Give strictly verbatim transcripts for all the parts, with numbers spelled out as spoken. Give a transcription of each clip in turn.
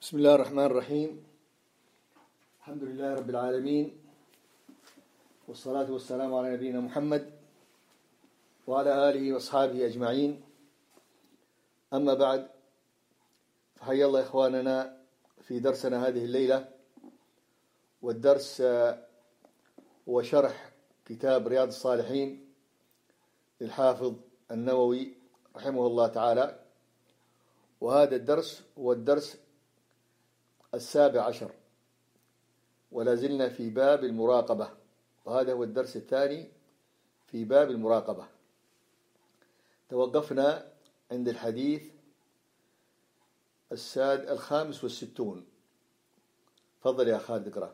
بسم الله الرحمن الرحيم. الحمد لله رب العالمين، والصلاة والسلام على نبينا محمد وعلى آله وأصحابه أجمعين. أما بعد، فحيا الله إخواننا في درسنا هذه الليلة، والدرس هو شرح كتاب رياض الصالحين للحافظ النووي رحمه الله تعالى، وهذا الدرس هو الدرس السابع عشر، ولا زلنا في باب المراقبة، وهذا هو الدرس الثاني في باب المراقبة. توقفنا عند الحديث الساد الخامس والستون. تفضل يا خالد اقرأ.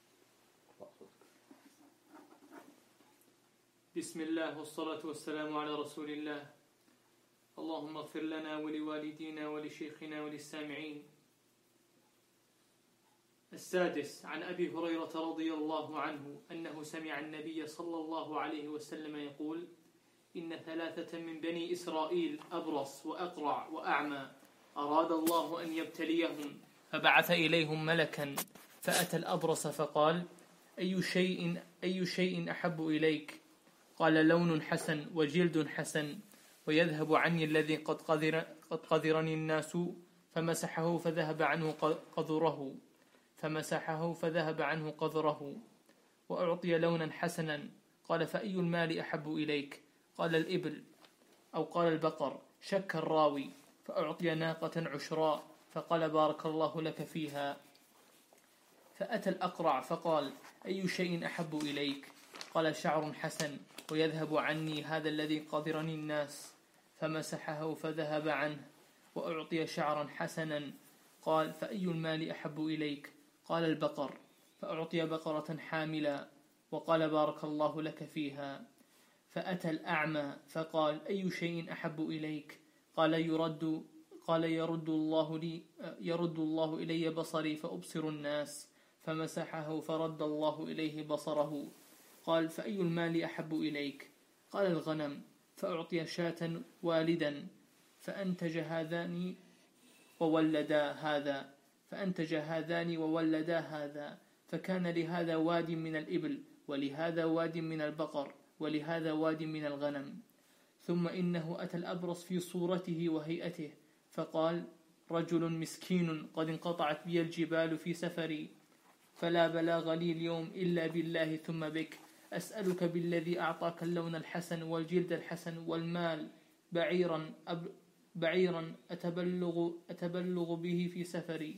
بسم الله والصلاة والسلام على رسول الله. اللهم اغفر لنا ولوالدينا ولشيخنا وللسامعين. السادس، عن أبي هريرة رضي الله عنه أنه سمع النبي صلى الله عليه وسلم يقول: إن ثلاثة من بني إسرائيل أبرص وأقرع وأعمى أراد الله أن يبتليهم، فبعث إليهم ملكا فأتى الأبرص فقال: أي شيء أي شيء أحب إليك؟ قال: لون حسن وجلد حسن ويذهب عني الذي قد قذر قد قذرني الناس. فمسحه فذهب عنه قذره فمسحه فذهب عنه قذره وأعطي لونا حسنا. قال: فأي المال أحب إليك؟ قال: الإبل أو قال البقر، شك الراوي. فأعطي ناقة عشراء، فقال: بارك الله لك فيها. فأتى الأقرع فقال: أي شيء أحب إليك؟ قال: شعر حسن ويذهب عني هذا الذي قذرني الناس. فمسحه فذهب عنه وأعطي شعرا حسنا. قال: فأي المال أحب إليك؟ قال: البقر. فأعطي بقرة حاملا، وقال: بارك الله لك فيها. فأتى الأعمى فقال: أي شيء أحب إليك؟ قال: يرد قال يرد الله لي يرد الله إلي بصري فأبصر الناس. فمسحه فرد الله إليه بصره. قال: فأي المال أحب إليك؟ قال: الغنم. فأعطي شاة والدا، فأنتج هذان وولدا هذا فأنتج هذان وولدا هذا فكان لهذا واد من الإبل، ولهذا واد من البقر، ولهذا واد من الغنم. ثم إنه أتى الأبرص في صورته وهيئته فقال: رجل مسكين قد انقطعت بي الجبال في سفري، فلا بلاغ لي اليوم إلا بالله ثم بك. أسألك بالذي أعطاك اللون الحسن والجلد الحسن والمال بعيرا أب بعيرا أتبلغ, أتبلغ به في سفري.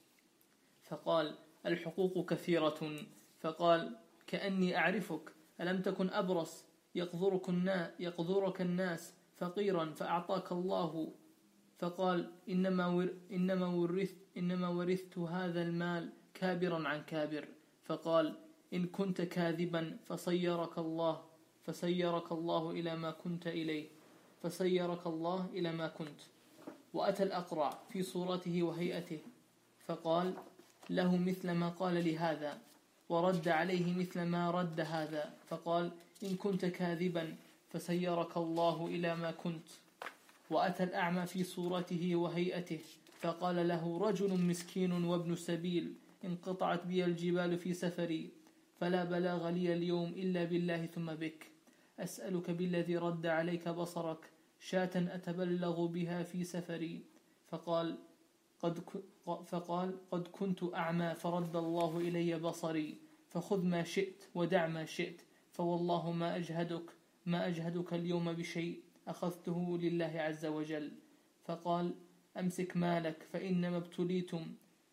فقال: الحقوق كثيرة. فقال: كأني أعرفك، ألم تكن أبرص يقذرك الناس, يقذرك الناس فقيرا فأعطاك الله؟ فقال: إنما, ور إنما, ورثت إنما ورثت هذا المال كابرا عن كابر. فقال: إن كنت كاذبا فصيرك الله فصيرك الله إلى ما كنت إليه فصيرك الله إلى ما كنت. وأتى الأقرع في صورته وهيئته فقال له مثل ما قال لهذا، ورد عليه مثل ما رد هذا. فقال: إن كنت كاذبا فسيرك الله إلى ما كنت. وأتى الأعمى في صورته وهيئته فقال له: رجل مسكين وابن سبيل انقطعت بي الجبال في سفري، فلا بلاغ لي اليوم إلا بالله ثم بك. أسألك بالذي رد عليك بصرك شاة أتبلغ بها في سفري. فقال: قد فقال قد كنت أعمى فرد الله إلي بصري، فخذ ما شئت ودع ما شئت، فوالله ما أجهدك ما أجهدك اليوم بشيء أخذته لله عز وجل. فقال: أمسك مالك فإنما ابتليتم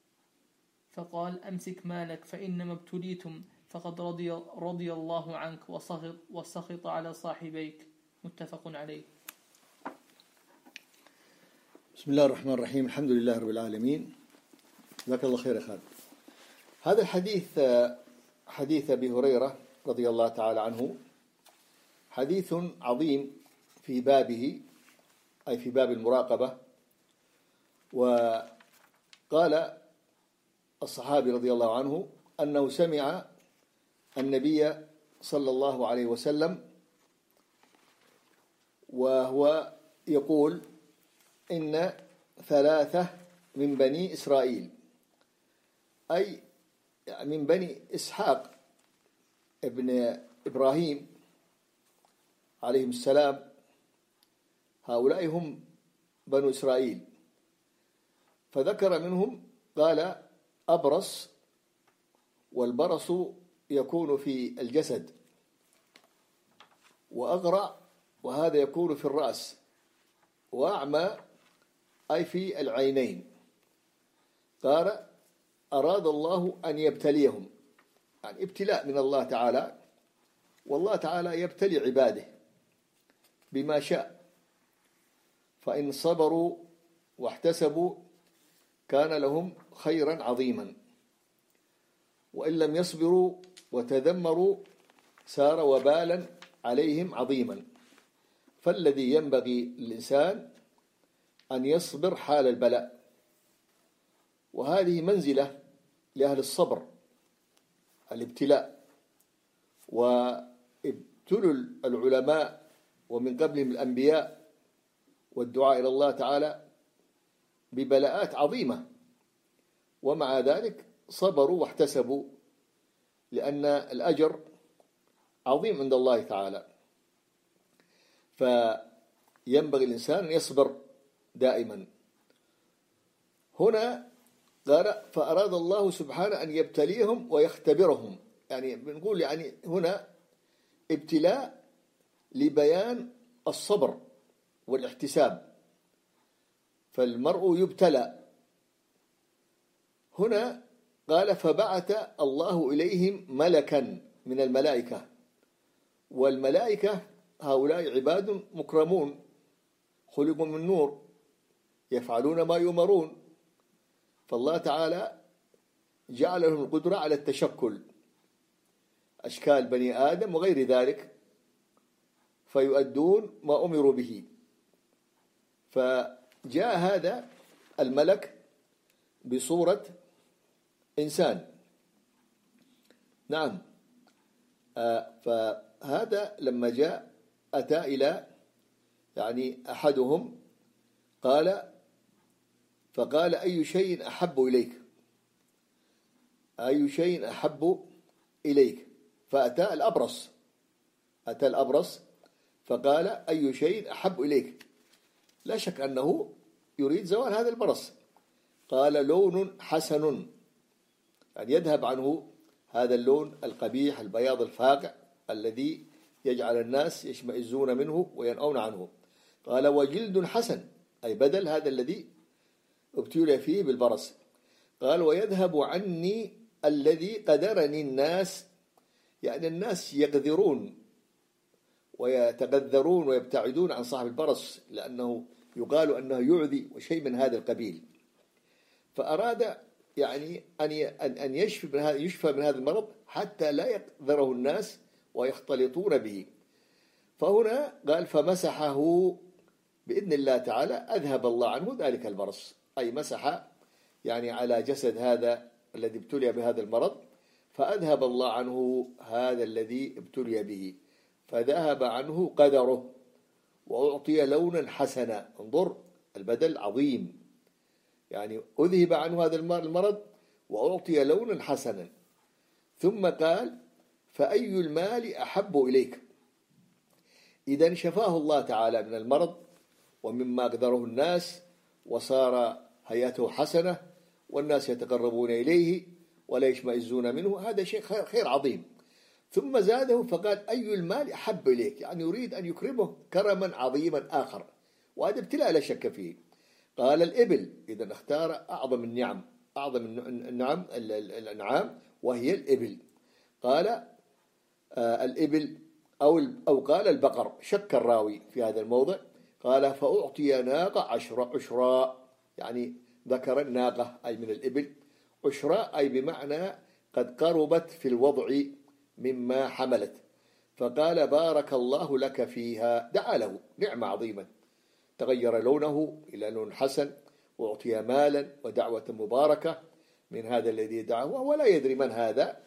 فقال أمسك مالك فإنما ابتليتم فقد رضي, رضي الله عنك وسخط, وسخط على صاحبيك. متفق عليه. بسم الله الرحمن الرحيم. الحمد لله رب العالمين. جزاك الله خير يا خالد. هذا الحديث حديث أبي هريرة رضي الله تعالى عنه، حديث عظيم في بابه، أي في باب المراقبة. وقال الصحابي رضي الله عنه أنه سمع النبي صلى الله عليه وسلم وهو يقول: إن ثلاثة من بني إسرائيل أي من بني إسحاق ابن إبراهيم عليهم السلام، هؤلاء هم بنو إسرائيل. فذكر منهم قال أبرص، والبرص يكون في الجسد، وأغرع وهذا يكون في الرأس، وأعمى أي في العينين. قال أراد الله أن يبتليهم، يعني ابتلاء من الله تعالى، والله تعالى يبتلي عباده بما شاء، فإن صبروا واحتسبوا كان لهم خيرا عظيما، وإن لم يصبروا وتذمروا سار وبالا عليهم عظيما. فالذي ينبغي للإنسان أن يصبر حال البلاء، وهذه منزلة لأهل الصبر، الابتلاء. وابتلوا العلماء ومن قبلهم الأنبياء والدعاء إلى الله تعالى ببلاءات عظيمة، ومع ذلك صبروا واحتسبوا، لأن الأجر عظيم عند الله تعالى. فينبغي الإنسان أن يصبر دائما. هنا قال فأراد الله سبحانه أن يبتليهم ويختبرهم، يعني بنقول يعني هنا ابتلاء لبيان الصبر والاحتساب، فالمرء يبتلى. هنا قال فبعث الله إليهم ملكا من الملائكة، والملائكة هؤلاء عباد مكرمون خلقوا من نور يفعلون ما يؤمرون، فالله تعالى جعل لهم القدرة على التشكل أشكال بني آدم وغير ذلك، فيؤدون ما أمروا به. فجاء هذا الملك بصورة إنسان، نعم. آه فهذا لما جاء أتى إلى يعني أحدهم قال فقال أي شيء أحب إليك، أي شيء أحب إليك، فأتى الأبرص، أتى الأبرص فقال أي شيء أحب إليك، لا شك أنه يريد زوال هذا البرص. قال لون حسن، يعني يذهب عنه هذا اللون القبيح البياض الفاقع الذي يجعل الناس يشمئزون منه وينأون عنه. قال وجلد حسن، أي بدل هذا الذي ابتلي فيه بالبرص. قال ويذهب عني الذي قدرني الناس، يعني الناس يقدرون ويتقذرون ويبتعدون عن صاحب البرص، لأنه يقال أنه يعذي وشيء من هذا القبيل. فأراد يعني أن أن يشفي من هذا يشفى من هذا المرض حتى لا يقدره الناس ويختلطون به. فهنا قال فمسحه بإذن الله تعالى، أذهب الله عنه ذلك البرص، أي مسح يعني على جسد هذا الذي ابتلي بهذا المرض، فأذهب الله عنه هذا الذي ابتلي به، فذهب عنه قدره وأعطي لونا حسنا. انظر البدل عظيم، يعني أذهب عنه هذا المرض وأعطي لونا حسنا. ثم قال فأي المال أحب إليك، إذا شفاه الله تعالى من المرض ومما قدره الناس، وصار هيئته حسنة والناس يتقربون إليه ولا يشمئزون منه، هذا شيء خير عظيم. ثم زاده فقال أي المال أحب إليك، يعني يريد أن يكرمه كرما عظيما آخر، وهذا ابتلاء لا شك فيه. قال الإبل، إذا اختار أعظم النعم، أعظم النعم الأنعام وهي الإبل. قال آه الإبل أو أو قال البقر، شك الراوي في هذا الموضع. قال فأعطي ناقة عشراء، عشراء يعني ذكر الناقة أي من الإبل، عشراء أي بمعنى قد قربت في الوضع مما حملت. فقال بارك الله لك فيها، دعا له نعمة عظيمة، تغير لونه إلى لون حسن، وأعطي مالا ودعوة مباركة من هذا الذي دعاه وهو لا يدري من هذا.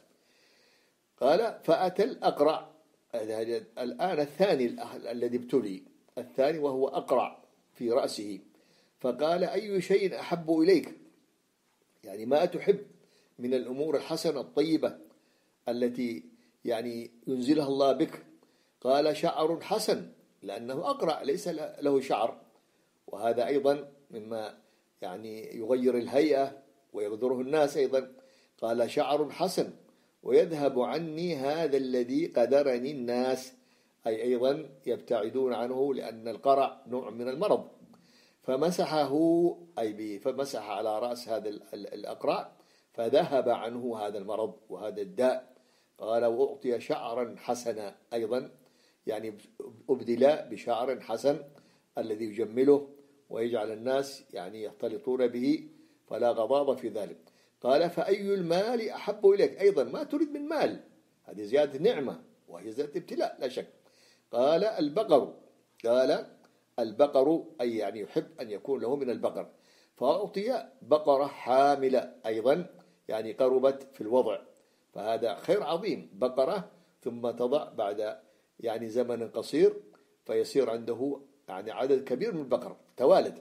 قال فأتى الأقرع، الآن الثاني الذي ابتلي، الثاني وهو أقرع في رأسه. فقال أي شيء أحب إليك، يعني ما تحب من الأمور الحسنة الطيبة التي يعني ينزلها الله بك؟ قال شعر حسن، لأنه أقرع ليس له شعر، وهذا أيضا مما يعني يغير الهيئة ويغدره الناس أيضا. قال شعر حسن ويذهب عني هذا الذي قدرني الناس، أي أيضا يبتعدون عنه، لأن القرع نوع من المرض. فمسحه أي به، فمسح على رأس هذا الأقرع فذهب عنه هذا المرض وهذا الداء. قال وأعطي شعرا حسنا، أيضا يعني أبدل بشعر حسن الذي يجمله ويجعل الناس يعني يختلطون به، فلا غضاض في ذلك. قال فأي المال أحب إليك؟ أيضا ما تريد من مال، هذه زيادة نعمة وهي زيادة ابتلاء لا شك. قال البقر، قال البقر أي يعني يحب أن يكون له من البقر، فأعطي بقرة حاملة، أيضا يعني قربت في الوضع، فهذا خير عظيم. بقرة ثم تضع بعد يعني زمن قصير فيصير عنده يعني عدد كبير من البقر توالد.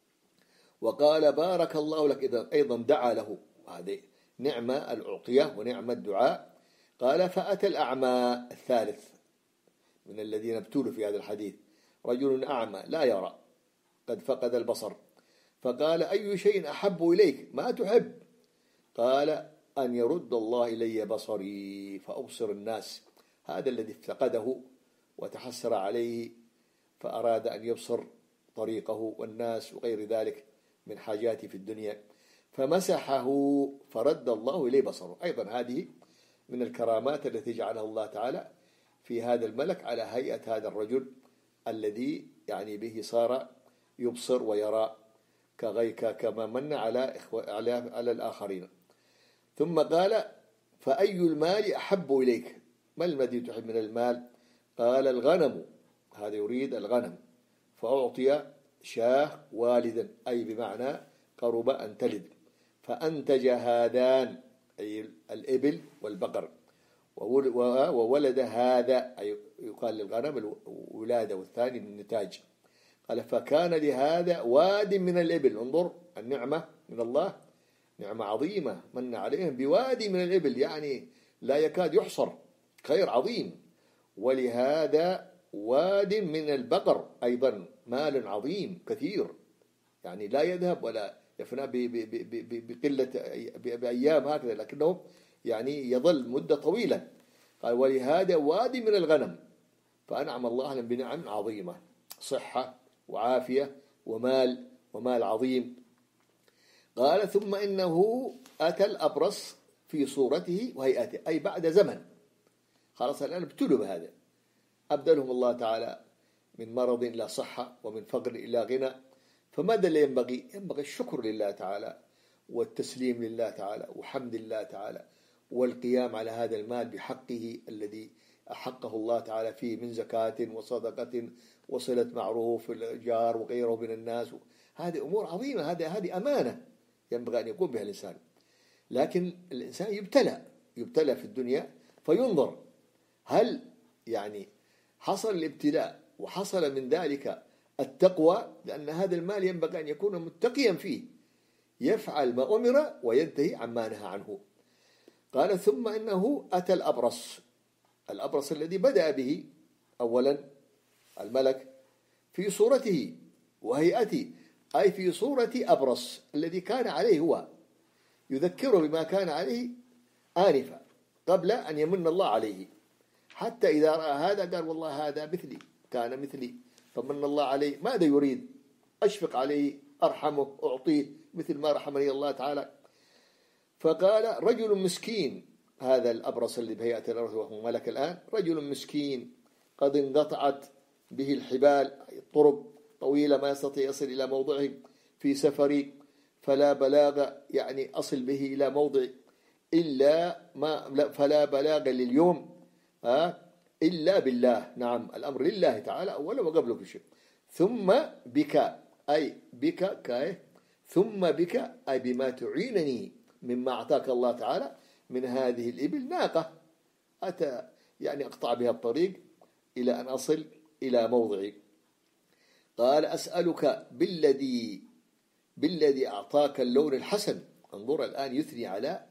وقال بارك الله لك، إذا أيضا دعا له، هذه نعمة الأعطية ونعمة الدعاء. قال فأتى الأعمى الثالث من الذين ابتلوا في هذا الحديث، رجل أعمى لا يرى قد فقد البصر، فقال أي شيء أحب إليك؟ ما تحب؟ قال أن يرد الله إلي بصري فأبصر الناس. هذا الذي افتقده وتحسر عليه، فأراد أن يبصر طريقه والناس وغير ذلك من حاجاته في الدنيا، فمسحه فرد الله إليه بصره. أيضا هذه من الكرامات التي جعلها الله تعالى في هذا الملك على هيئة هذا الرجل الذي يعني به صار يبصر ويرى كغيك كما من على على على الآخرين. ثم قال فأي المال أحب إليك؟ ما الذي تحب من المال؟ قال الغنم، هذا يريد الغنم، فأعطي شاه والدا، أي بمعنى قرب أن تلد، فأنتج هذان أي الإبل والبقر، وولد هذا أي يقال للغنم الولادة والثاني النتاج. قال فكان لهذا واد من الإبل. انظر النعمة من الله، نعمة عظيمة من عليهم بوادي من الإبل، يعني لا يكاد يحصر، خير عظيم. ولهذا واد من البقر، أيضا مال عظيم كثير، يعني لا يذهب ولا يفنى بقلة بأيام هكذا، لكنه يعني يظل مدة طويلة. قال ولهذا وادي من الغنم، فأنعم الله لهم بنعم عظيمة، صحة وعافية ومال ومال عظيم. قال ثم إنه أتى الأبرص في صورته وهيئته، أي بعد زمن، خلاص الآن ابتلوا بهذا، أبدلهم الله تعالى من مرض إلى صحة ومن فقر إلى غنى. فماذا اللي ينبغي؟ ينبغي الشكر لله تعالى والتسليم لله تعالى وحمد الله تعالى والقيام على هذا المال بحقه الذي أحقه الله تعالى فيه من زكاة وصدقة وصلة معروف الجار وغيره من الناس. هذه أمور عظيمة، هذه هذه أمانة ينبغي أن يقوم بها الإنسان. لكن الإنسان يبتلى يبتلى في الدنيا، فينظر هل يعني حصل الابتلاء وحصل من ذلك التقوى، لأن هذا المال ينبغي أن يكون متقيا فيه، يفعل ما أمر وينتهي عما نهى عنه. قال ثم إنه أتى الأبرص، الأبرص الذي بدأ به أولا الملك في صورته وهيئته، أي في صورة أبرص الذي كان عليه، هو يذكره بما كان عليه آنفا قبل أن يمن الله عليه، حتى إذا رأى هذا قال والله هذا مثلي، كان مثلي فمن الله عليه، ماذا يريد؟ أشفق عليه، أرحمه، أعطيه مثل ما رحمني الله تعالى. فقال رجل مسكين، هذا الأبرص اللي بهيئة الأرض وهو ملك الآن، رجل مسكين قد انقطعت به الحبال، الطرق طويلة ما يستطيع يصل إلى موضعه في سفري، فلا بلاغ يعني أصل به إلى موضع إلا ما فلا بلاغ لليوم ها إلا بالله. نعم الأمر لله تعالى أولا وقبل كل شيء. ثم بك، أي بك كايه ثم بك أي بما تعينني مما أعطاك الله تعالى من هذه الإبل ناقة، أتى يعني أقطع بها الطريق إلى أن أصل إلى موضعي. قال أسألك بالذي بالذي أعطاك اللون الحسن. انظر الآن يثني على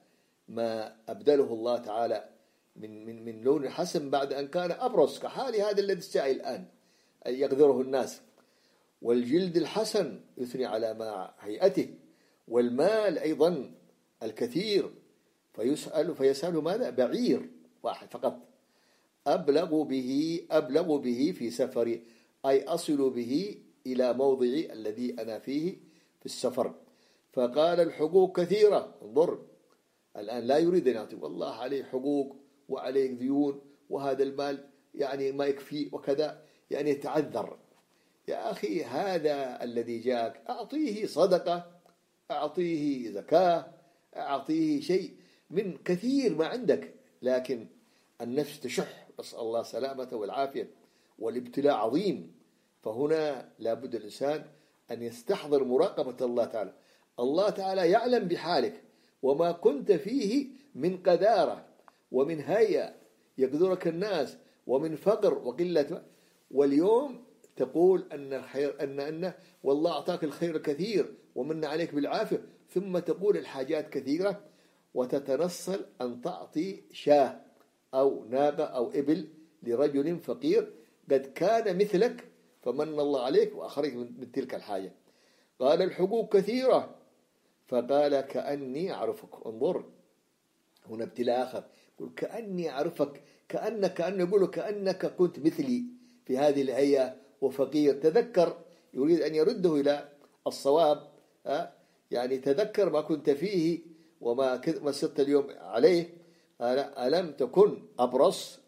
ما أبدله الله تعالى من من من لون حسن بعد أن كان أبرص كحال هذا الذي السعي الآن يقدره الناس. والجلد الحسن يثني على ما هيئته، والمال أيضا الكثير، فيسأل فيسأل ماذا؟ بعير واحد فقط أبلغ به أبلغ به في سفري، أي أصل به إلى موضعي الذي أنا فيه في السفر. فقال الحقوق كثيرة. انظر الآن لا يريد أن يعطي، والله عليه حقوق وعليه ديون وهذا المال يعني ما يكفي وكذا، يعني يتعذر. يا أخي هذا الذي جاءك أعطيه صدقة، أعطيه زكاة، أعطيه شيء من كثير ما عندك، لكن النفس تشح، نسأل الله سلامة والعافية، والابتلاء عظيم. فهنا لابد الإنسان أن يستحضر مراقبة الله تعالى. الله تعالى يعلم بحالك وما كنت فيه من قذارة ومن هيئة يقدرك الناس ومن فقر وقلة، واليوم تقول أن الخير أن أن والله أعطاك الخير كثير ومن عليك بالعافية، ثم تقول الحاجات كثيرة وتتنصل أن تعطي شاه أو ناقة أو إبل لرجل فقير قد كان مثلك فمن الله عليك وأخرج من تلك الحاجة. قال الحقوق كثيرة، فقال كأني أعرفك. انظر هنا ابتلاء آخر، يقول كأني أعرفك، كأنك كأنه يقول كأنك كنت مثلي في هذه الهيئة وفقير. تذكر، يريد أن يرده إلى الصواب، يعني تذكر ما كنت فيه وما ما صرت اليوم عليه. ألم تكن أبرص؟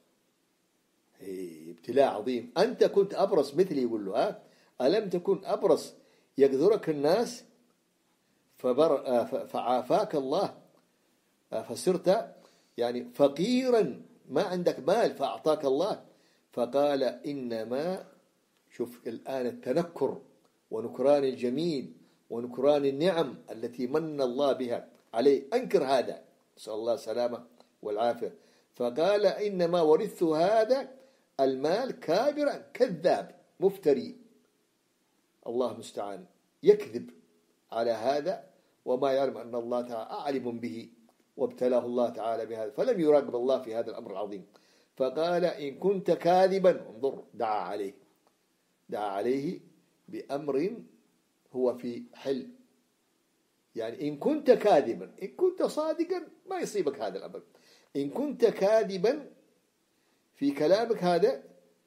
ابتلاء عظيم. أنت كنت أبرص مثلي، يقول له ها ألم تكن أبرص يقدرك الناس فبر فعافاك الله فصرت يعني فقيرا ما عندك مال فأعطاك الله. فقال إنما، شوف الآن التنكر ونكران الجميل ونكران النعم التي من الله بها عليه، أنكر هذا، نسأل الله السلامة والعافية. فقال إنما ورثت هذا المال كابرا كذاب مفتري، الله المستعان، يكذب على هذا وما يعلم أن الله تعالى أعلم به، وابتلاه الله تعالى بهذا، فلم يراقب الله في هذا الأمر العظيم. فقال إن كنت كاذبا، انظر دعا عليه دعا عليه بأمر هو في حل، يعني إن كنت كاذبا، إن كنت صادقا ما يصيبك هذا الأمر. إن كنت كاذبا في كلامك هذا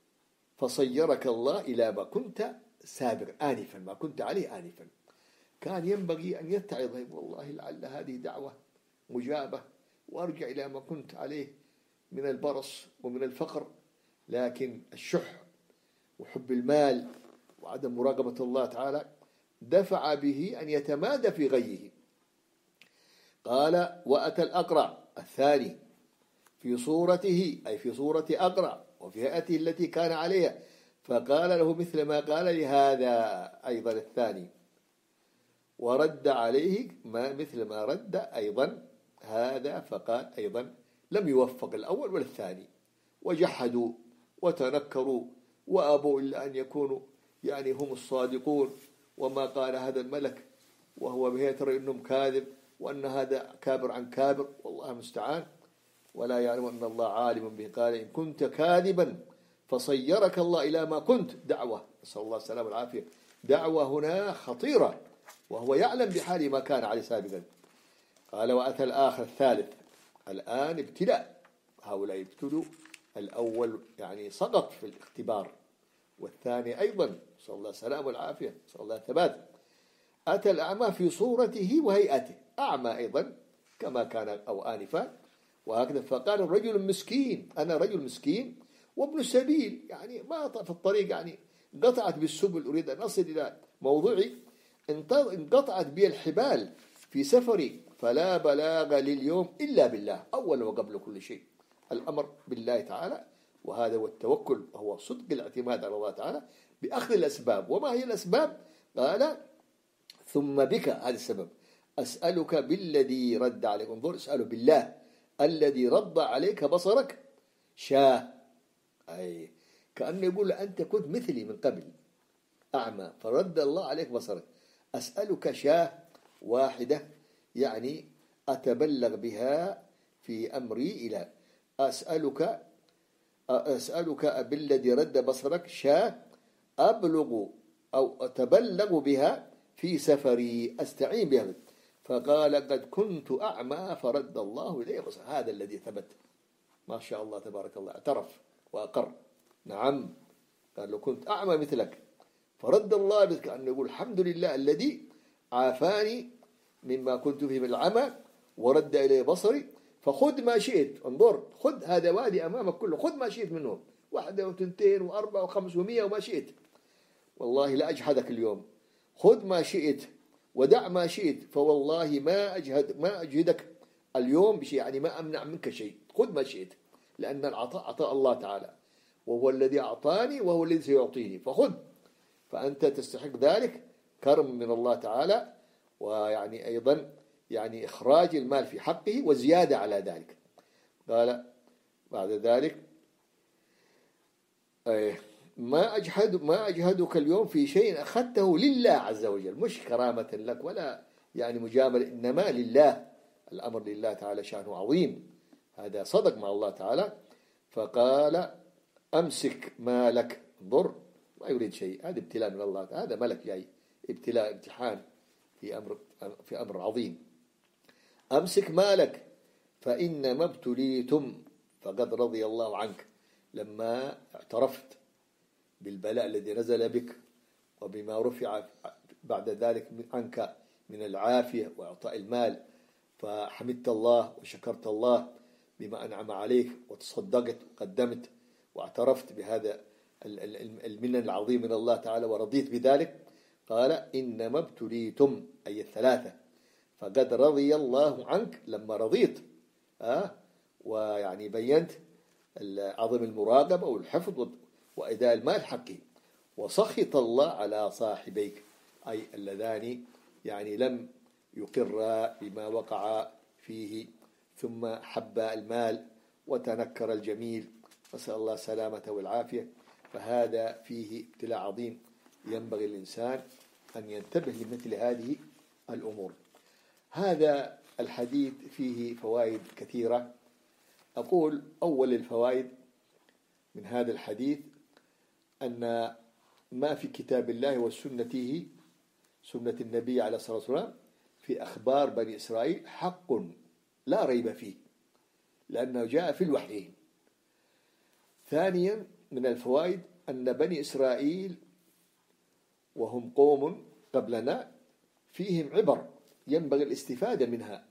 فصيرك الله إلى ما كنت سابقا آنفا، ما كنت عليه آنفا. كان ينبغي أن يتعظ، والله لعل هذه دعوة مجابة وأرجع إلى ما كنت عليه من البرص ومن الفقر، لكن الشح وحب المال وعدم مراقبة الله تعالى دفع به أن يتمادى في غيه. قال وأتى الأقرع الثاني في صورته، أي في صورة أقرع وفي هيئته التي كان عليها، فقال له مثل ما قال لهذا أيضا الثاني، ورد عليه ما مثل ما رد أيضا هذا، فقال أيضا لم يوفق الأول ولا الثاني، وجحدوا وتنكروا وأبوا إلا أن يكونوا يعني هم الصادقون، وما قال هذا الملك وهو به ترى إنهم كاذب وأن هذا كابر عن كابر، والله المستعان، ولا يعلم أن الله عالم به. قال إن كنت كاذبا فصيرك الله إلى ما كنت، دعوة، نسأل الله السلامة والعافية، دعوة هنا خطيرة، وهو يعلم بحال ما كان عليه سابقا. قال وأتى الآخر الثالث، الآن ابتلاء، هؤلاء ابتلوا، الأول يعني سقط في الاختبار، والثاني أيضا نسأل الله السلامة والعافية، نسأل الله الثبات. أتى الأعمى في صورته وهيئته، أعمى أيضا كما كان أو آنفا، وهكذا. فقال الرجل مسكين، أنا رجل مسكين وابن سبيل، يعني ما في الطريق، يعني انقطعت بالسبل، أريد أن أصل إلى موضوعي، انقطعت بي الحبال في سفري، فلا بلاغ لليوم إلا بالله، أول وقبل كل شيء الأمر بالله تعالى، وهذا هو التوكل، وهو صدق الاعتماد على الله تعالى بأخذ الأسباب. وما هي الأسباب؟ قال ثم بك، هذا السبب، أسألك بالذي رد عليك، انظر اسأله بالله الذي رد عليك بصرك شاه، أي كأنه يقول أنت كنت مثلي من قبل أعمى فرد الله عليك بصرك، أسألك شاه واحدة، يعني أتبلغ بها في أمري إلى أسألك أسألك بالذي رد بصرك شاة أبلغ أو أتبلغ بها في سفري أستعين بها. فقال قد كنت أعمى فرد الله إليه بصر. هذا الذي ثبت ما شاء الله تبارك الله، اعترف وأقر. نعم، قال لو كنت أعمى مثلك فرد الله بك، أن يقول الحمد لله الذي عافاني مما كنت فيه من العمى ورد إليه بصري، فخذ ما شئت. انظر، خذ هذا وادي أمامك كله، خذ ما شئت منه، واحدة وثنتين وأربعة وخمس ومية وما شئت، والله لا أجحدك اليوم. خذ ما شئت ودع ما شئت، فوالله ما أجهد ما أجهدك اليوم بشيء، يعني ما أمنع منك شيء. خذ ما شئت، لأن العطاء عطاء الله تعالى، وهو الذي أعطاني وهو الذي سيعطيني، فخذ، فأنت تستحق ذلك كرم من الله تعالى، ويعني أيضا يعني إخراج المال في حقه وزيادة على ذلك. قال بعد ذلك ما أجهد ما أجهدك اليوم في شيء أخذته لله عز وجل، مش كرامة لك ولا يعني مجاملة، إنما لله، الأمر لله تعالى شأنه عظيم. هذا صدق مع الله تعالى. فقال أمسك مالك. انظر، ما يريد شيء، هذا ابتلاء من الله تعالى، هذا ملك جاي ابتلاء امتحان في أمر في أمر عظيم. أمسك مالك فإنما ابتليتم. فقد رضي الله عنك لما اعترفت بالبلاء الذي نزل بك وبما رفع بعد ذلك عنك من العافية وإعطاء المال، فحمدت الله وشكرت الله بما أنعم عليك وتصدقت وقدمت واعترفت بهذا المنن العظيم من الله تعالى ورضيت بذلك. قال إنما ابتليتم، أي الثلاثة. فقد رضي الله عنك لما رضيت أه؟ ويعني بينت عظم المراقبة والحفظ وإداء المال حقه. وسخط الله على صاحبيك، أي اللذان يعني لم يقر بما وقع فيه، ثم حب المال وتنكر الجميل، نسأل الله السلامة والعافية. فهذا فيه ابتلاء عظيم، ينبغي الإنسان أن ينتبه لمثل هذه الأمور. هذا الحديث فيه فوائد كثيرة. أقول أول الفوائد من هذا الحديث أن ما في كتاب الله وسنته، سنة النبي عليه الصلاة والسلام، في أخبار بني إسرائيل حق لا ريب فيه، لأنه جاء في الوحيين. ثانيا من الفوائد أن بني إسرائيل وهم قوم قبلنا فيهم عبر ينبغي الاستفادة منها،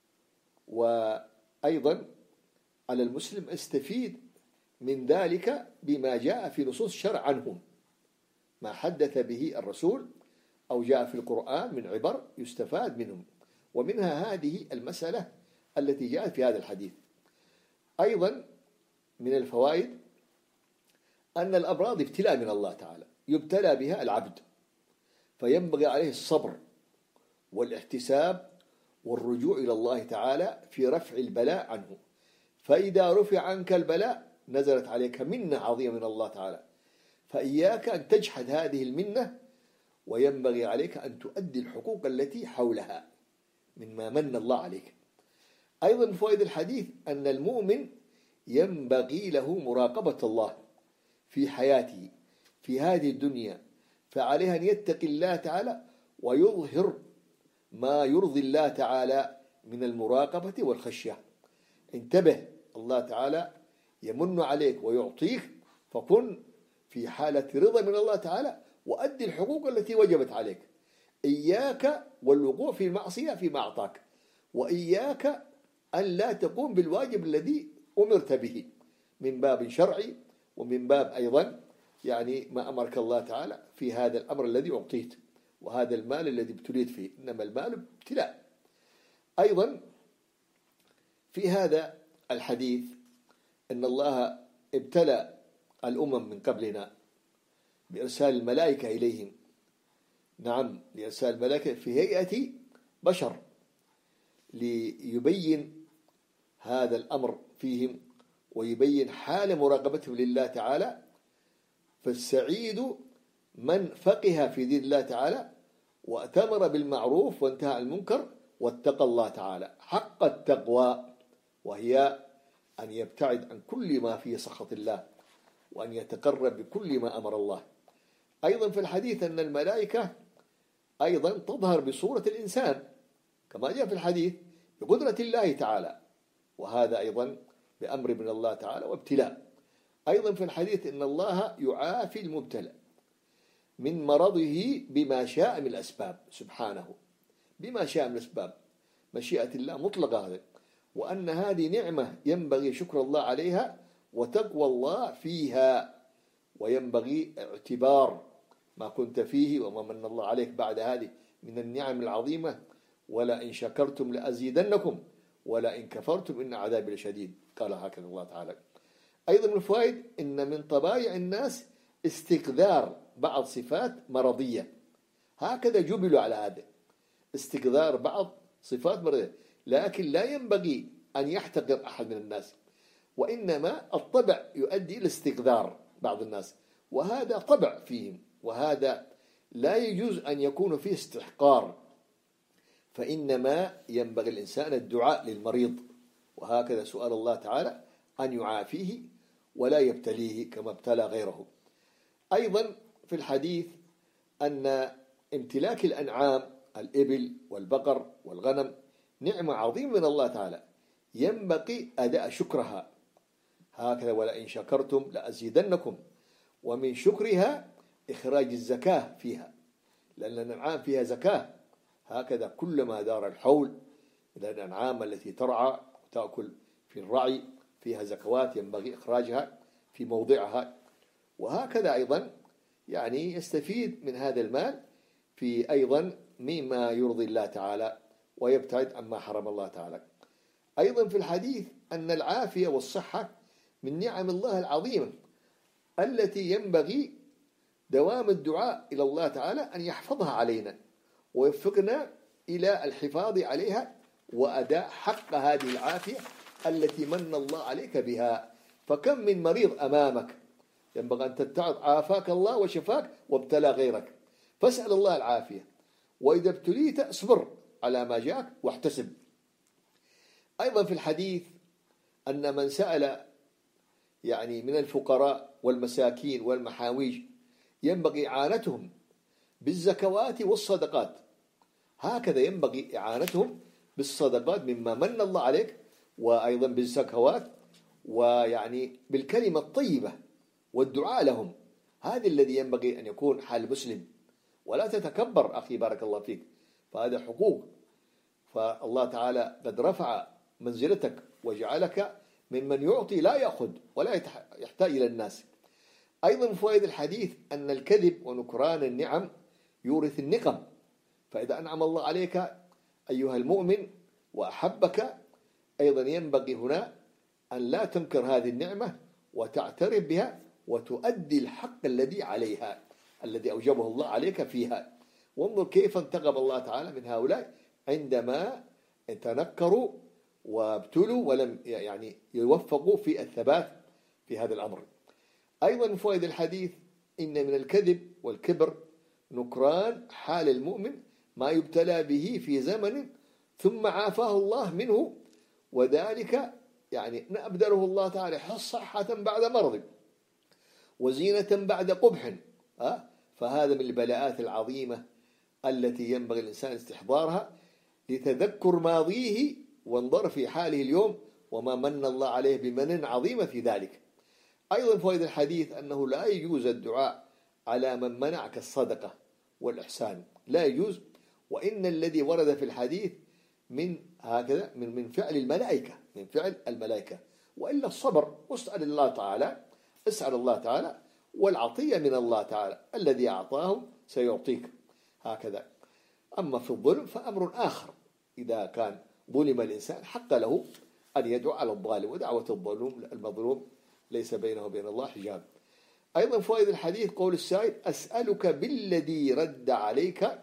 وأيضا على المسلم استفيد من ذلك بما جاء في نصوص الشرع عنهم، ما حدث به الرسول أو جاء في القرآن من عبر يستفاد منهم، ومنها هذه المسألة التي جاءت في هذا الحديث. أيضا من الفوائد أن الأمراض ابتلاء من الله تعالى يبتلى بها العبد، فينبغي عليه الصبر والاحتساب والرجوع إلى الله تعالى في رفع البلاء عنه. فإذا رفع عنك البلاء نزلت عليك منة عظيمة من الله تعالى، فإياك أن تجحد هذه المنة، وينبغي عليك أن تؤدي الحقوق التي حولها مما من الله عليك. أيضا من فوائد الحديث أن المؤمن ينبغي له مراقبة الله في حياته في هذه الدنيا، فعليه أن يتقي الله تعالى ويظهر ما يرضي الله تعالى من المراقبة والخشية. انتبه، الله تعالى يمن عليك ويعطيك، فكن في حالة رضا من الله تعالى وأدي الحقوق التي وجبت عليك. إياك والوقوع في المعصية فيما أعطاك، وإياك أن لا تقوم بالواجب الذي أمرت به من باب شرعي، ومن باب أيضا يعني ما أمرك الله تعالى في هذا الأمر الذي أعطيت وهذا المال الذي ابتليت فيه، إنما المال ابتلاء. أيضا في هذا الحديث أن الله ابتلى الأمم من قبلنا بإرسال الملائكة إليهم. نعم، لإرسال الملائكة في هيئة بشر ليبين هذا الأمر فيهم ويبين حال مراقبتهم لله تعالى. فالسعيد من فقه في دين الله تعالى وأتمر بالمعروف وانتهى عن المنكر واتقى الله تعالى حق التقوى، وهي أن يبتعد عن كل ما فيه سخط الله، وأن يتقرب بكل ما أمر الله. أيضا في الحديث أن الملائكة أيضا تظهر بصورة الإنسان كما جاء في الحديث بقدرة الله تعالى، وهذا أيضا بأمر من الله تعالى وابتلاء. أيضا في الحديث أن الله يعافي المبتلى من مرضه بما شاء من الأسباب سبحانه، بما شاء من الأسباب، مشيئة الله مطلقة هذا، وأن هذه نعمة ينبغي شكر الله عليها وتقوى الله فيها، وينبغي اعتبار ما كنت فيه وما من الله عليك بعد هذه من النعم العظيمة، ولا إن شكرتم لأزيدنكم ولا إن كفرتم إن عذابي لشديد، قال هكذا الله تعالى. أيضا من الفوائد إن من طبائع الناس استقذار بعض صفات مرضية، هكذا جبلوا على هذا، استقذار بعض صفات مرضية، لكن لا ينبغي أن يحتقر أحد من الناس، وإنما الطبع يؤدي إلى استقذار بعض الناس، وهذا طبع فيهم، وهذا لا يجوز أن يكون فيه استحقار، فإنما ينبغي الإنسان الدعاء للمريض، وهكذا سؤال الله تعالى أن يعافيه ولا يبتليه كما ابتلى غيره. أيضا في الحديث أن امتلاك الأنعام الإبل والبقر والغنم نعمة عظيمة من الله تعالى، ينبغي أداء شكرها، هكذا ولئن شكرتم لأزيدنكم، ومن شكرها إخراج الزكاة فيها، لأن الأنعام فيها زكاة، هكذا كلما دار الحول إلى الأنعام التي ترعى وتأكل في الرعي فيها زكوات ينبغي إخراجها في موضعها، وهكذا أيضا يعني يستفيد من هذا المال في أيضا مما يرضي الله تعالى ويبتعد عما حرم الله تعالى. أيضا في الحديث أن العافية والصحة من نعم الله العظيمة التي ينبغي دوام الدعاء إلى الله تعالى أن يحفظها علينا ويوفقنا إلى الحفاظ عليها وأداء حق هذه العافية التي من الله عليك بها. فكم من مريض أمامك ينبغي أن تتعظ، عافاك الله وشفاك وابتلى غيرك، فاسأل الله العافية، وإذا ابتليت اصبر على ما جاءك واحتسب. أيضا في الحديث أن من سأل يعني من الفقراء والمساكين والمحاويج ينبغي إعانتهم بالزكوات والصدقات، هكذا ينبغي إعانتهم بالصدقات مما من الله عليك، وأيضا بالزكوات، ويعني بالكلمة الطيبة والدعاء لهم، هذا الذي ينبغي أن يكون حال مسلم، ولا تتكبر أخي بارك الله فيك، فهذا حقوق، فالله تعالى قد رفع منزلتك وجعلك ممن يعطي لا يأخذ ولا يحتاج إلى الناس. أيضا من فوائد الحديث أن الكذب ونكران النعم يورث النقم، فإذا أنعم الله عليك أيها المؤمن وأحبك أيضا ينبغي هنا أن لا تنكر هذه النعمة وتعترف بها وتؤدي الحق الذي عليها الذي أوجبه الله عليك فيها. وانظر كيف انتقم الله تعالى من هؤلاء عندما تنكروا وابتلوا ولم يعني يوفقوا في الثبات في هذا الأمر. أيضا من فوائد الحديث إن من الكذب والكبر نكران حال المؤمن ما يبتلى به في زمن ثم عافاه الله منه، وذلك يعني أبدله الله تعالى صحة بعد مرض وزينة بعد قبح، فهذا من البلاءات العظيمة التي ينبغي الإنسان استحضارها لتذكر ماضيه وانظر في حاله اليوم وما من الله عليه بمن عظيمة في ذلك. أيضا فوائد الحديث أنه لا يجوز الدعاء على من منعك الصدقة والإحسان، لا يجوز، وإن الذي ورد في الحديث من هكذا من من فعل الملائكة، من فعل الملائكة، وإلا الصبر، واسأل الله تعالى، اسأل الله تعالى، والعطية من الله تعالى الذي أعطاه سيعطيك هكذا. أما في الظلم فأمر آخر، إذا كان ظلم الإنسان حق له أن يدعو على الظالم، ودعوة الظلوم المظلوم ليس بينه وبين الله حجاب. أيضا فوائد الحديث قول السائل أسألك بالذي رد عليك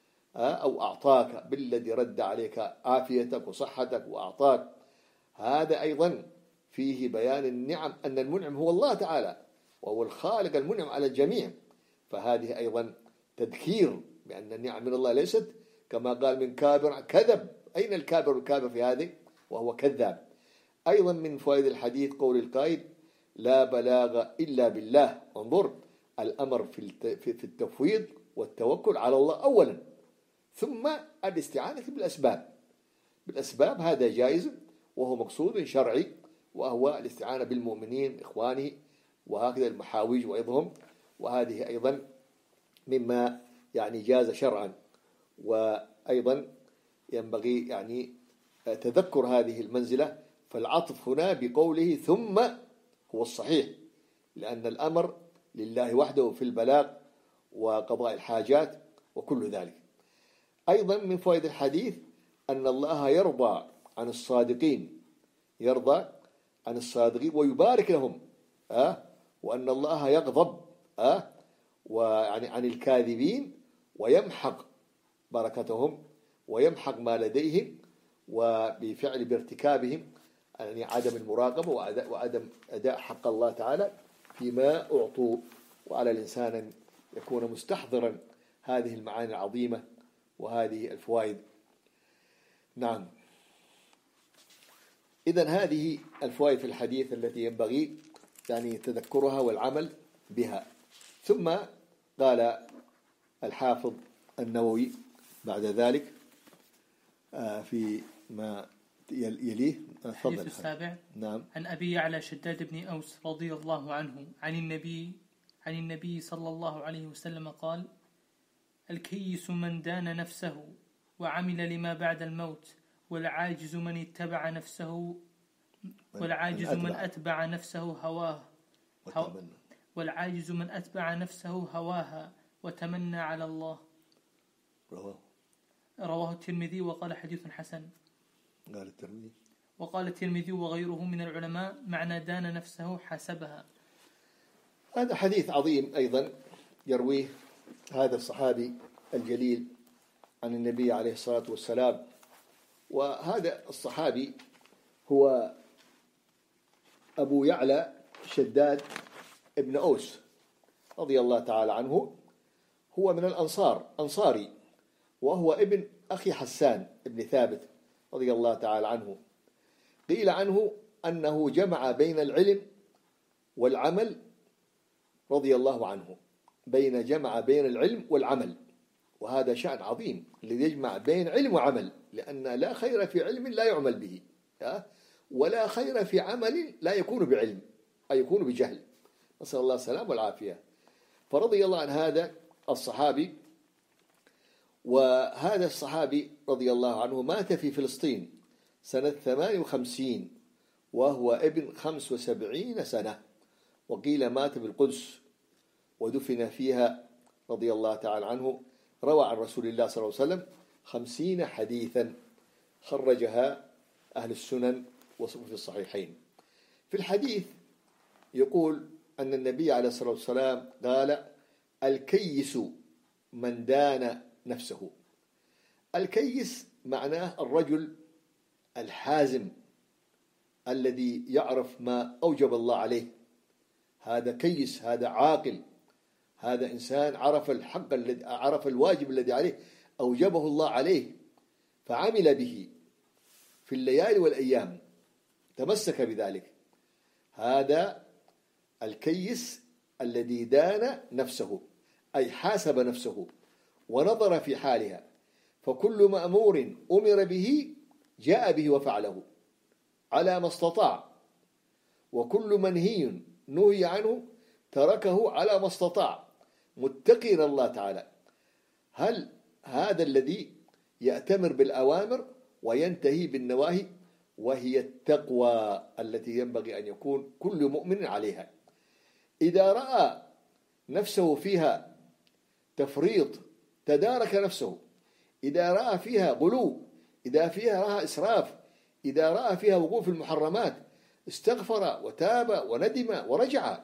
أو أعطاك، بالذي رد عليك عافيتك وصحتك وأعطاك، هذا أيضا فيه بيان النعم أن المنعم هو الله تعالى وهو الخالق المنعم على الجميع، فهذه أيضا تذكير بأن النعم من الله ليست كما قال من كابر كذب، أين الكابر الكابر في هذه؟ وهو كذاب. أيضا من فوائد الحديث قول القائل لا بلاغ إلا بالله. انظر الأمر في التفويض والتوكل على الله أولا، ثم الاستعانة بالأسباب. بالأسباب هذا جائز وهو مقصود شرعي، وهو الاستعانة بالمؤمنين إخوانه، وهكذا المحاويج وأيضهم، وهذه أيضا مما يعني جاز شرعا. وأيضا ينبغي يعني تذكر هذه المنزلة، فالعطف هنا بقوله ثم هو الصحيح، لأن الأمر لله وحده في البلاغ وقضاء الحاجات وكل ذلك. أيضا من فوائد الحديث أن الله يرضى عن الصادقين، يرضى عن الصادقين ويبارك لهم، أه؟ وأن الله يغضب أه؟ ويعني عن الكاذبين ويمحق بركتهم ويمحق ما لديهم، وبفعل بارتكابهم يعني عدم المراقبة وعدم أداء حق الله تعالى فيما أعطوا. وعلى الإنسان أن يكون مستحضرا هذه المعاني العظيمة وهذه الفوائد. نعم، إذن هذه الفوائد في الحديث التي ينبغي يعني تذكرها والعمل بها. ثم قال الحافظ النووي بعد ذلك في ما يليه. الحديث السابع. نعم. عن أبي يعلى شداد بن أوس رضي الله عنه عن النبي عن النبي صلى الله عليه وسلم قال: الكيس من دان نفسه وعمل لما بعد الموت، والعاجز من اتبع نفسه والعاجز من أتبع نفسه هواه والعاجز من أتبع نفسه هواها وتمنى على الله. رواه رواه الترمذي وقال حديث حسن. قال الترمذي وقال الترمذي وغيره من العلماء معنى دان نفسه حسبها. هذا حديث عظيم أيضا يرويه هذا الصحابي الجليل عن النبي عليه الصلاة والسلام. وهذا الصحابي هو أبو يعلى شداد ابن أوس رضي الله تعالى عنه. هو من الأنصار، أنصاري، وهو ابن أخي حسان ابن ثابت رضي الله تعالى عنه. قيل عنه أنه جمع بين العلم والعمل رضي الله عنه، بين جمع بين العلم والعمل، وهذا شأن عظيم الذي يجمع بين علم وعمل، لأن لا خير في علم لا يعمل به، ولا خير في عمل لا يكون بعلم أي يكون بجهل، نسأل الله السلام والعافية. فرضي الله عن هذا الصحابي. وهذا الصحابي رضي الله عنه مات في فلسطين سنة ثمانية وخمسين وهو ابن خمس وسبعين سنة، وقيل مات بالقدس ودفن فيها رضي الله تعالى عنه. روى عن رسول الله صلى الله عليه وسلم خمسين حديثا خرجها أهل السنن وفي الصحيحين. في الحديث يقول أن النبي عليه الصلاة والسلام قال: الكيس من دان نفسه. الكيس معناه الرجل الحازم الذي يعرف ما أوجب الله عليه، هذا كيس، هذا عاقل، هذا إنسان عرف الحق الذي عرف الواجب الذي عليه أوجبه الله عليه فعمل به في الليالي والأيام، تمسك بذلك. هذا الكيس الذي دان نفسه، أي حاسب نفسه ونظر في حالها، فكل مأمور أمر به جاء به وفعله على ما استطاع، وكل منهي نهي عنه تركه على ما استطاع، متقين الله تعالى. هل هذا الذي يأتمر بالأوامر وينتهي بالنواهي، وهي التقوى التي ينبغي أن يكون كل مؤمن عليها. إذا رأى نفسه فيها تفريط تدارك نفسه، إذا رأى فيها غلو، إذا فيها رأى إسراف، إذا رأى فيها وقوع في المحرمات استغفر وتاب وندم ورجع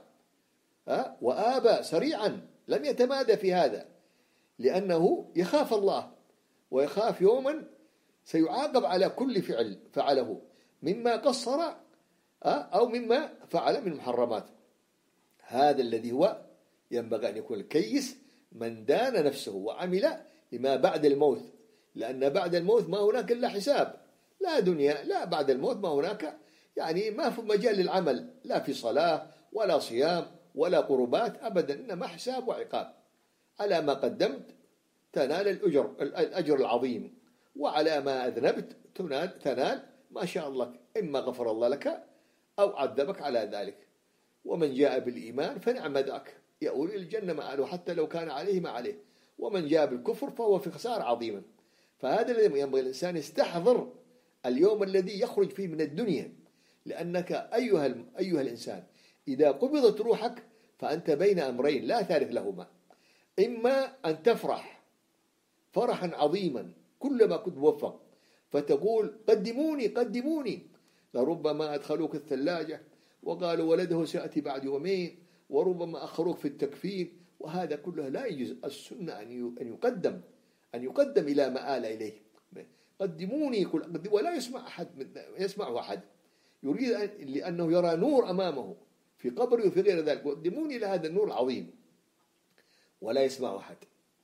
وآبى سريعا، لم يتمادى في هذا، لأنه يخاف الله ويخاف يوما سيعاقب على كل فعل فعله مما قصر أو مما فعل من محرمات. هذا الذي هو ينبغي أن يكون الكيس من دان نفسه وعمل لما بعد الموت، لأن بعد الموت ما هناك إلا حساب، لا دنيا، لا بعد الموت ما هناك، يعني ما في مجال للعمل، لا في صلاة ولا صيام ولا قربات أبدا، إنما حساب وعقاب. على ما قدمت تنال الأجر الأجر العظيم، وعلى ما أذنبت تنال تنال ما شاء الله، إما غفر الله لك أو عذبك على ذلك. ومن جاء بالإيمان فنعم ذاك، يؤول إلى الجنة مآله حتى لو كان عليه ما عليه، ومن جاء بالكفر فهو في خسارة عظيمة. فهذا الذي ينبغي الإنسان يستحضر اليوم الذي يخرج فيه من الدنيا، لأنك أيها أيها الإنسان إذا قبضت روحك فأنت بين أمرين لا ثالث لهما، إما أن تفرح فرحا عظيما كلما كنت موفق فتقول قدموني قدموني، لربما أدخلوك الثلاجة وقالوا ولده سيأتي بعد يومين، وربما أخروك في التكفين، وهذا كله لا يجوز. السنة أن يقدم أن يقدم إلى ما آل إليه. قدموني ولا يسمع أحد يسمعه أحد، يريد أن لأنه يرى نور أمامه في قبره وفي غير ذلك، قدموني إلى هذا النور العظيم ولا يسمع أحد.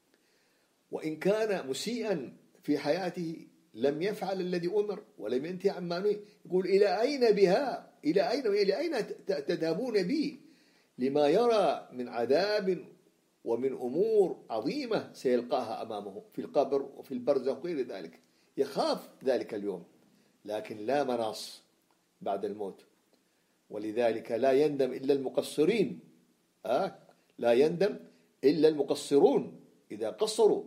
وإن كان مسيئا في حياته لم يفعل الذي أمر ولم ينتهي عما نهي، يقول إلى أين بها، إلى أين إلى أين تذهبون بي، لما يرى من عذاب ومن أمور عظيمة سيلقاها أمامه في القبر وفي البرزخ وغير ذلك، يخاف ذلك اليوم، لكن لا مناص بعد الموت. ولذلك لا يندم إلا المقصرين، آه لا يندم إلا المقصرون إذا قصروا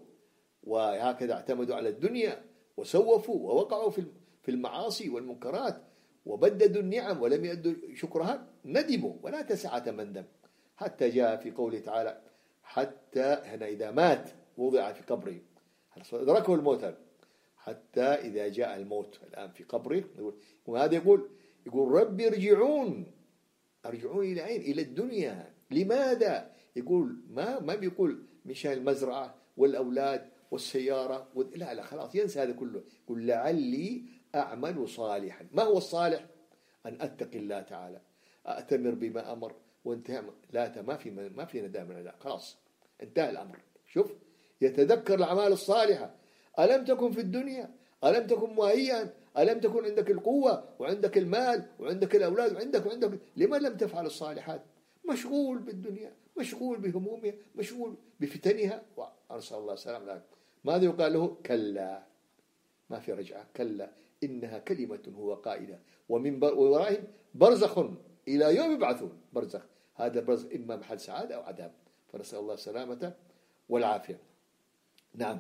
وهكذا اعتمدوا على الدنيا وسوفوا ووقعوا في المعاصي والمنكرات وبددوا النعم ولم يؤدوا شكرها، ندموا ولا تسعة مندم. حتى جاء في قوله تعالى حتى هنا إذا مات وضع في قبره، أدركه الموت، حتى إذا جاء الموت الآن في قبره، وهذا يقول يقول ربي ارجعون، ارجعون إلى أين؟ إلى الدنيا. لماذا؟ يقول ما ما بيقول مشان المزرعة والأولاد والسيارة و... لا لا خلاص ينسى هذا كله، يقول لعلي أعمل صالحا. ما هو الصالح؟ أن أتقي الله تعالى، أأتمر بما أمر وانتهى، لا ما في ما في ندام، لا خلاص انتهى الأمر. شوف يتذكر الأعمال الصالحة. ألم تكن في الدنيا، ألم تكن مهيئا، ألم تكن عندك القوة وعندك المال وعندك الأولاد وعندك وعندك لما لم تفعل الصالحات؟ مشغول بالدنيا، مشغول بهمومها، مشغول بفتنها، وأرسل الله السلام عليكم. ماذا يقال له؟ كلا، ما في رجعة، كلا إنها كلمة هو قائلها ومن ورائهم برزخ إلى يوم يبعثون. برزخ، هذا برزخ إما محل سعادة أو عذاب، فنسأل الله السلامة والعافية. نعم،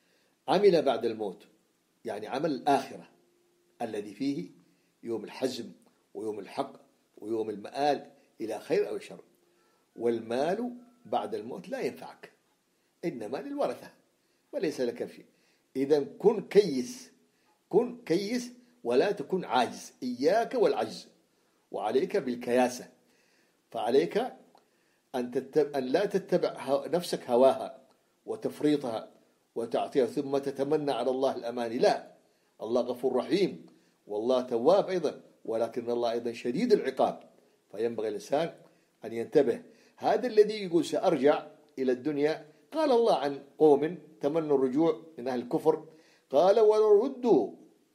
عمل بعد الموت يعني عمل الآخرة الذي فيه يوم الحزم ويوم الحق ويوم المآل إلى خير أو شر. والمال بعد الموت لا ينفعك، إنما للورثة وليس لك فيه. إذا كن كيس، كن كيس ولا تكن عاجز، إياك والعجز، وعليك بالكياسة. فعليك أن, تتبع أن لا تتبع نفسك هواها وتفريطها وتعطيها ثم تتمنى على الله الأمان. لا، الله غفور رحيم والله تواب أيضا، ولكن الله أيضا شديد العقاب، فينبغي الإنسان أن ينتبه. هذا الذي يقول سأرجع إلى الدنيا، قال الله عن قوم تمنوا الرجوع من أهل الكفر، قال ولو ردوا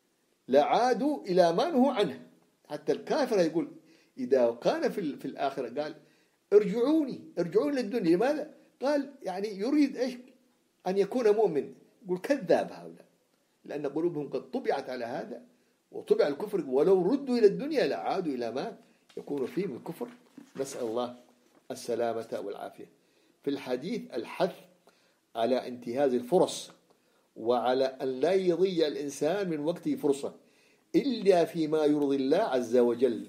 لعادوا إلى ما نهوا عنه. حتى الكافر يقول إذا كان في, في الآخرة قال ارجعوني ارجعوني للدنيا. لماذا؟ قال يعني يريد إيش؟ أن يكون مؤمن. يقول كذاب هؤلاء، لأن قلوبهم قد طبعت على هذا وطبع الكفر، ولو ردوا إلى الدنيا لعادوا إلى ما يكون فيه من الكفر. نسأل الله السلامة والعافية. في الحديث الحث على انتهاز الفرص، وعلى أن لا يضيع الإنسان من وقته فرصة إلا فيما يرضي الله عز وجل،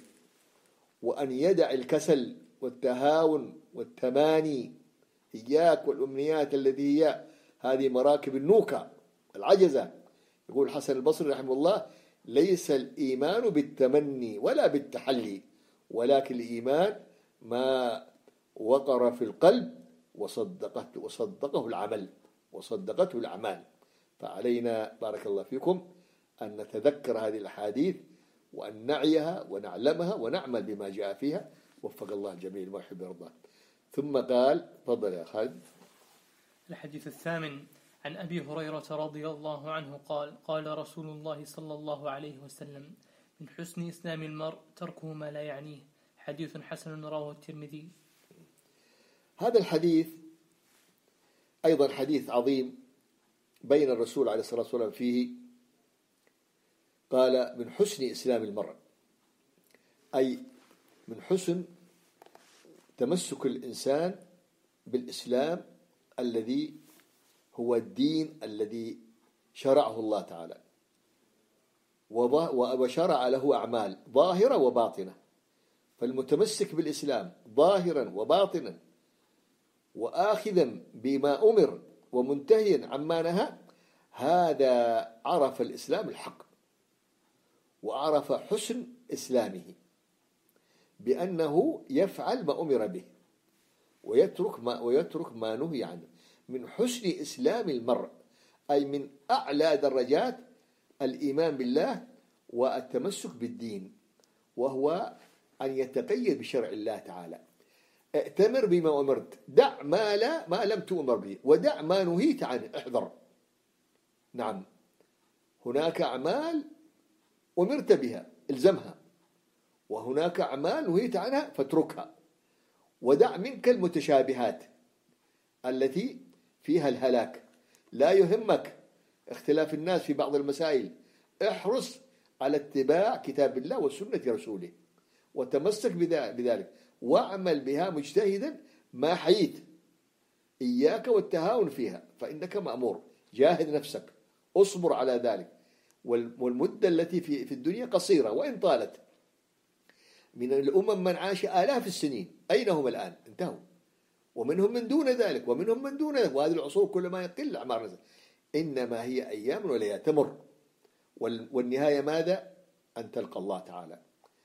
وأن يدع الكسل والتهاون والتماني، إياك والأمنيات التي هي هذه مراكب النوكة العجزة. يقول الحسن البصري رحمه الله ليس الإيمان بالتمني ولا بالتحلي، ولكن الإيمان ما وقر في القلب وصدقته وصدقه العمل وصدقته الأعمال. فعلينا بارك الله فيكم أن نتذكر هذه الأحاديث وأن نعيها ونعلمها ونعمل بما جاء فيها. وفق الله الجميع لما يحب ويرضى. ثم قال، تفضل يا خالد. الحديث الثامن عن أبي هريرة رضي الله عنه قال قال رسول الله صلى الله عليه وسلم من حسن إسلام المرء تركه ما لا يعنيه. حديث حسن رواه الترمذي. هذا الحديث أيضا حديث عظيم بين الرسول عليه الصلاة والسلام فيه قال من حسن إسلام المرء، أي من حسن تمسك الإنسان بالإسلام الذي هو الدين الذي شرعه الله تعالى، وشرع له أعمال ظاهرة وباطنة. فالمتمسك بالإسلام ظاهرا وباطنا وآخذا بما أمر ومنتهيا عما نهى، هذا عرف الإسلام الحق وعرف حسن إسلامه بأنه يفعل ما أمر به ويترك ما ويترك ما نهي عنه. من حسن إسلام المرء أي من أعلى درجات الإيمان بالله والتمسك بالدين، وهو أن يتقيد بشرع الله تعالى. ائتمر بما أمرت، دع ما لا ما لم تؤمر به، ودع ما نهيت عنه، احذر. نعم، هناك أعمال أمرت بها الزمها، وهناك أعمال نهيت عنها فاتركها، ودع منك المتشابهات التي فيها الهلاك. لا يهمك اختلاف الناس في بعض المسائل، احرص على اتباع كتاب الله وسنة رسوله وتمسك بذلك واعمل بها مجتهدا ما حييت. إياك والتهاون فيها فإنك مأمور، جاهد نفسك، اصبر على ذلك. والمدة التي في الدنيا قصيرة وإن طالت. من الأمم من عاش آلاف السنين، أين هم الآن؟ انتهوا. ومنهم من دون ذلك ومنهم من دون ذلك، وهذه العصور كل ما يقل أعمار الناس. إنما هي أيام وليالي تمر، والنهاية ماذا؟ أن تلقى الله تعالى.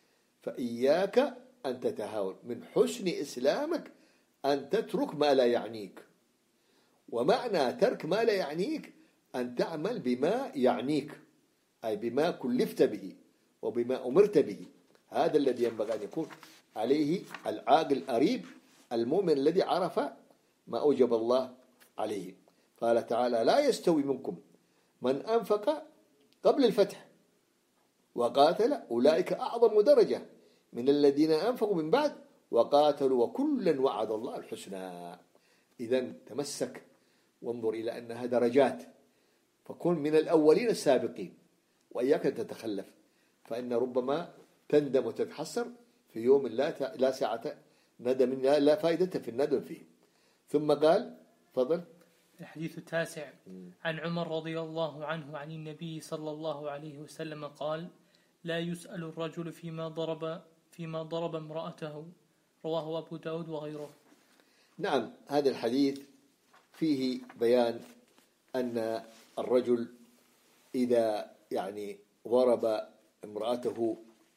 فإياك أن تتهاون. من حسن إسلامك أن تترك ما لا يعنيك، ومعنى ترك ما لا يعنيك أن تعمل بما يعنيك، أي بما كلفت به وبما أمرت به. هذا الذي ينبغي أن يكون عليه العاقل الأريب المؤمن الذي عرف ما أوجب الله عليه. قال تعالى لا يستوي منكم من أنفق قبل الفتح وقاتل أولئك أعظم درجة من الذين أنفقوا من بعد وقاتلوا وكلا وعد الله الحسنى. إذن تمسك وانظر إلى أنها درجات، فكن من الأولين السابقين، وإياك أن تتخلف، فإن ربما تندم وتتحسر في يوم لا لا ساعة ندم لا فائدة في الندم فيه. ثم قال فضل الحديث التاسع عن عمر رضي الله عنه عن النبي صلى الله عليه وسلم قال لا يسأل الرجل فيما ضرب فيما ضرب امرأته. رواه أبو داود وغيره. نعم، هذا الحديث فيه بيان أن الرجل إذا يعني ضرب امرأته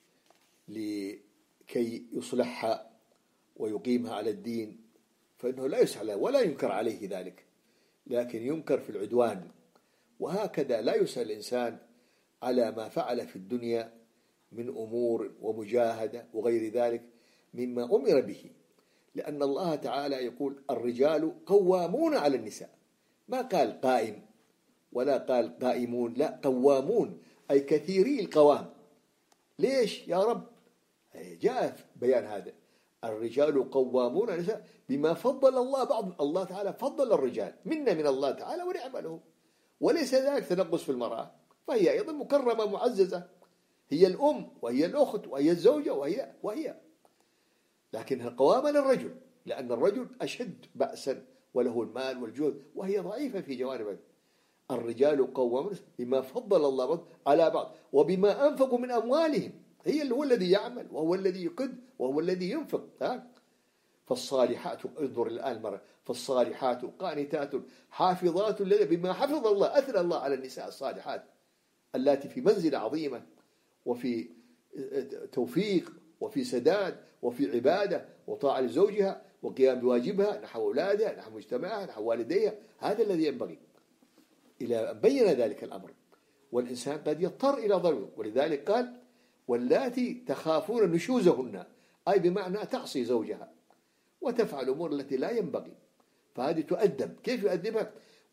لكي يصلحها ويقيمها على الدين فإنه لا يسأل ولا ينكر عليه ذلك، لكن ينكر في العدوان. وهكذا لا يسأل الإنسان على ما فعل في الدنيا من أمور ومجاهدة وغير ذلك مما أمر به، لأن الله تعالى يقول الرجال قوامون على النساء، ما قال قائم ولا قال قائمون، لا، قوامون أي كثيري القوام. ليش يا رب؟ جاء بيان هذا، الرجال قوامون على النساء بما فضل الله بعض. الله تعالى فضل الرجال منا من الله تعالى ونعم له، وليس ذلك تنقص في المرأة، فهي أيضا مكرمة معززة، هي الأم وهي الأخت وهي الزوجة وهي وهي لكنها قوامة للرجل، لأن الرجل أشد بأسا وله المال والجهد، وهي ضعيفة في جوانب. الرجال قوامون بما فضل الله بعض على بعض وبما أنفقوا من أموالهم، هي اللي هو الذي يعمل وهو الذي يقد وهو الذي ينفق. ها؟ فالصالحات، انظر الآن مرة، فالصالحات قانتات حافظات بما حفظ الله. أثنى الله على النساء الصالحات التي في منزلة عظيمة وفي توفيق وفي سداد وفي عبادة وطاعة لزوجها وقيام بواجبها نحو أولادها نحو مجتمعها نحو والديها. هذا الذي ينبغي إلى أن بين ذلك الأمر، والإنسان قد يضطر إلى ضربه. ولذلك قال واللاتي تخافون نشوزهن، أي بمعنى تعصي زوجها وتفعل أمور التي لا ينبغي، فهذه تؤدب. كيف يؤدبها؟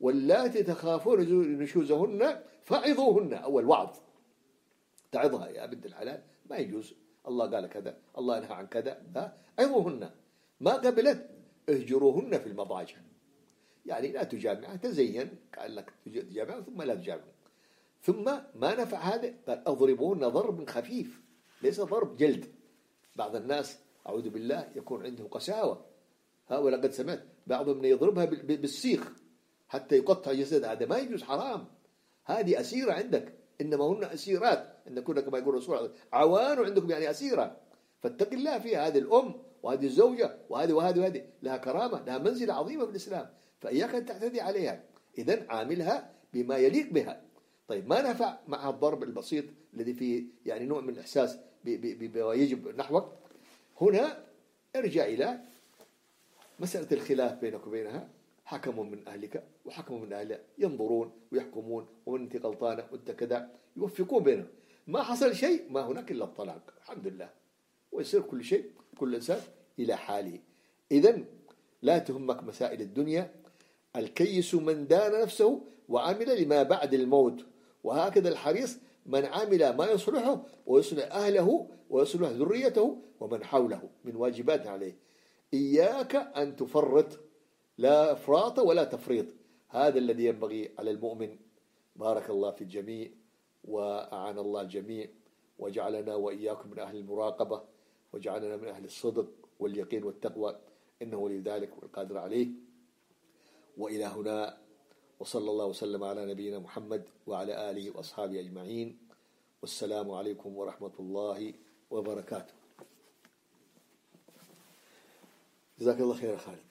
واللاتي تخافون نشوزهن فعظوهن. أول وعظ، تعظها يا بنت الحلال، ما يجوز، الله قال كذا، الله نهى عن كذا، ها عظوهن. ما قبلت اهجروهن في المضاجع، يعني لا تجامعها، تزين كأنك تجامعها ثم لا تجامعها. ثم ما نفع هذا، قال اضربوهن ضرب خفيف، ليس ضرب جلد. بعض الناس أعوذ بالله يكون عنده قساوة، ها ولقد سمعت بعضهم يضربها بالسيخ حتى يقطع جسدها، هذا ما يجوز، حرام. هذه أسيرة عندك، إنما هن أسيرات عندكم كما يقول الرسول، عوان عندكم يعني أسيرة. فاتق الله فيها، هذه الأم وهذه الزوجة وهذه وهذه وهذه لها كرامة، لها منزلة عظيمة في الإسلام، فإياك أن تعتدي عليها. إذن عاملها بما يليق بها. طيب ما نفع مع الضرب البسيط الذي فيه يعني نوع من الإحساس بما يجب نحوك، هنا ارجع إلى مسألة الخلاف بينك وبينها، حكم من أهلك وحكم من أهلها، ينظرون ويحكمون، وأنت غلطانة وأنت كذا، يوفقون بينهم. ما حصل شيء، ما هناك إلا الطلاق، الحمد لله، ويصير كل شيء كل إنسان إلى حاله. إذن لا تهمك مسائل الدنيا. الكيس من دان نفسه وعمل لما بعد الموت، وهكذا الحريص من عمل ما يصلحه ويصلح أهله ويصلح ذريته ومن حوله من واجبات عليه. إياك أن تفرط، لا إفراط ولا تفريط، هذا الذي ينبغي على المؤمن. بارك الله في الجميع وأعان الله الجميع، وجعلنا وإياكم من أهل المراقبة، وجعلنا من أهل الصدق واليقين والتقوى، إنه ولي ذلك والقادر عليه. وإلى هنا، وصلى الله وسلم على نبينا محمد وعلى آله وأصحابه أجمعين، والسلام عليكم ورحمة الله وبركاته. جزاك الله خير خالد.